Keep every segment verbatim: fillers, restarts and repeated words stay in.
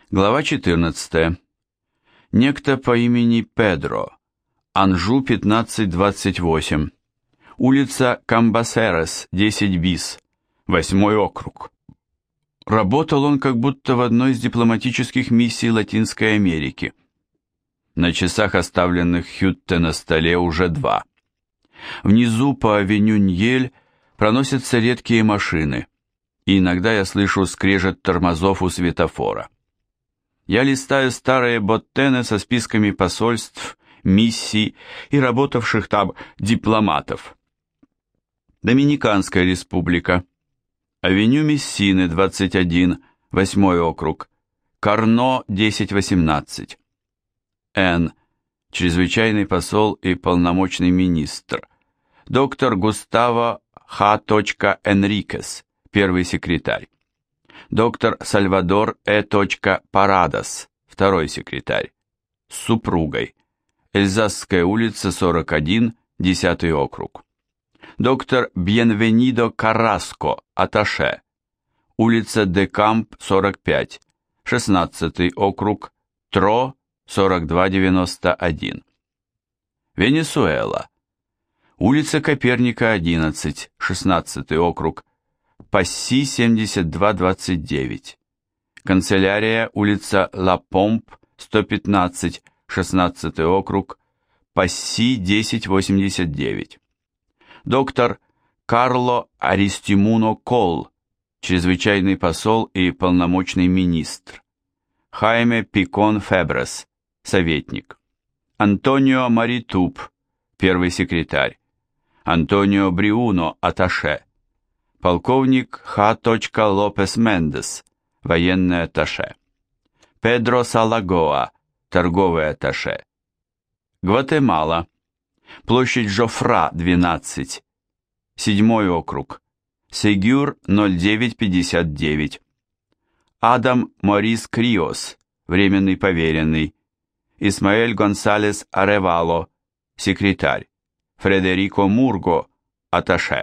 Глава четырнадцатая. Некто по имени Педро. Анжу пятнадцать двадцать восемь. Улица Камбасерес, десять бис. Восьмой округ. Работал он как будто в одной из дипломатических миссий Латинской Америки. На часах, оставленных Хютте на столе, уже два. Внизу по авеню Ньель проносятся редкие машины, и иногда я слышу скрежет тормозов у светофора. Я листаю старые боттены со списками посольств, миссий и работавших там дипломатов. Доминиканская республика. Авеню Мессины, двадцать один, восьмой округ. Карно, десять восемнадцать. Н. Чрезвычайный посол и полномочный министр. Доктор Густаво Х. Энрикес, первый секретарь. Доктор Сальвадор Э. Парадос, второй секретарь, с супругой. Эльзасская улица, сорок один, десятый округ. Доктор Бьенвенидо Карраско, атташе. Улица де Камп, сорок пять, шестнадцатый округ, Тро, сорок два девяносто один. Венесуэла. Улица Коперника, одиннадцать, шестнадцатый округ, Пасси, семьдесят два двадцать девять. Канцелярия, улица Ла Помп, сто пятнадцать, шестнадцатый округ, Пасси, десять восемьдесят девять. Доктор Карло Аристимуно Кол, чрезвычайный посол и полномочный министр. Хайме Пикон Фебрес, советник. Антонио Маритуб, первый секретарь. Антонио Бриуно, атташе. Полковник Х. Лопес Мендес, военный атташе. Педро Салагоа, торговый атташе. Гватемала. Площадь Жофра, двенадцать. Седьмой округ. Сегюр, ноль девять пятьдесят девять. Адам Морис Криос, временный поверенный. Исмаэль Гонсалес Аревало, секретарь. Фредерико Мурго, атташе.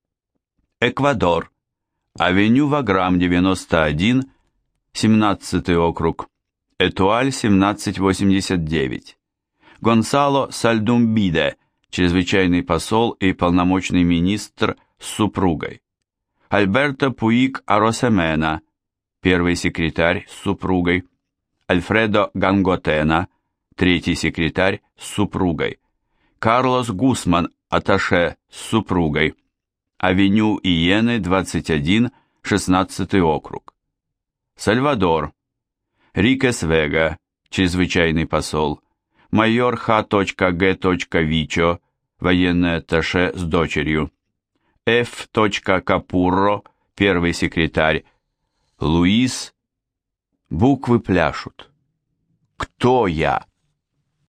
Эквадор. Авеню Ваграм, девяносто один, семнадцатый округ. Этуаль, семнадцать восемьдесят девять. Гонсало Сальдумбиде, чрезвычайный посол и полномочный министр с супругой. Альберто Пуик Аросемена, первый секретарь с супругой. Альфредо Ганготена, третий секретарь с супругой. Карлос Гусман, атташе с супругой. Авеню Иены, двадцать один, шестнадцатый округ. Сальвадор. Рикес Вега, чрезвычайный посол. Майор Х. Г. Вичо, военный атташе с дочерью. Ф. Капурро, первый секретарь. Луис. Буквы пляшут. Кто я?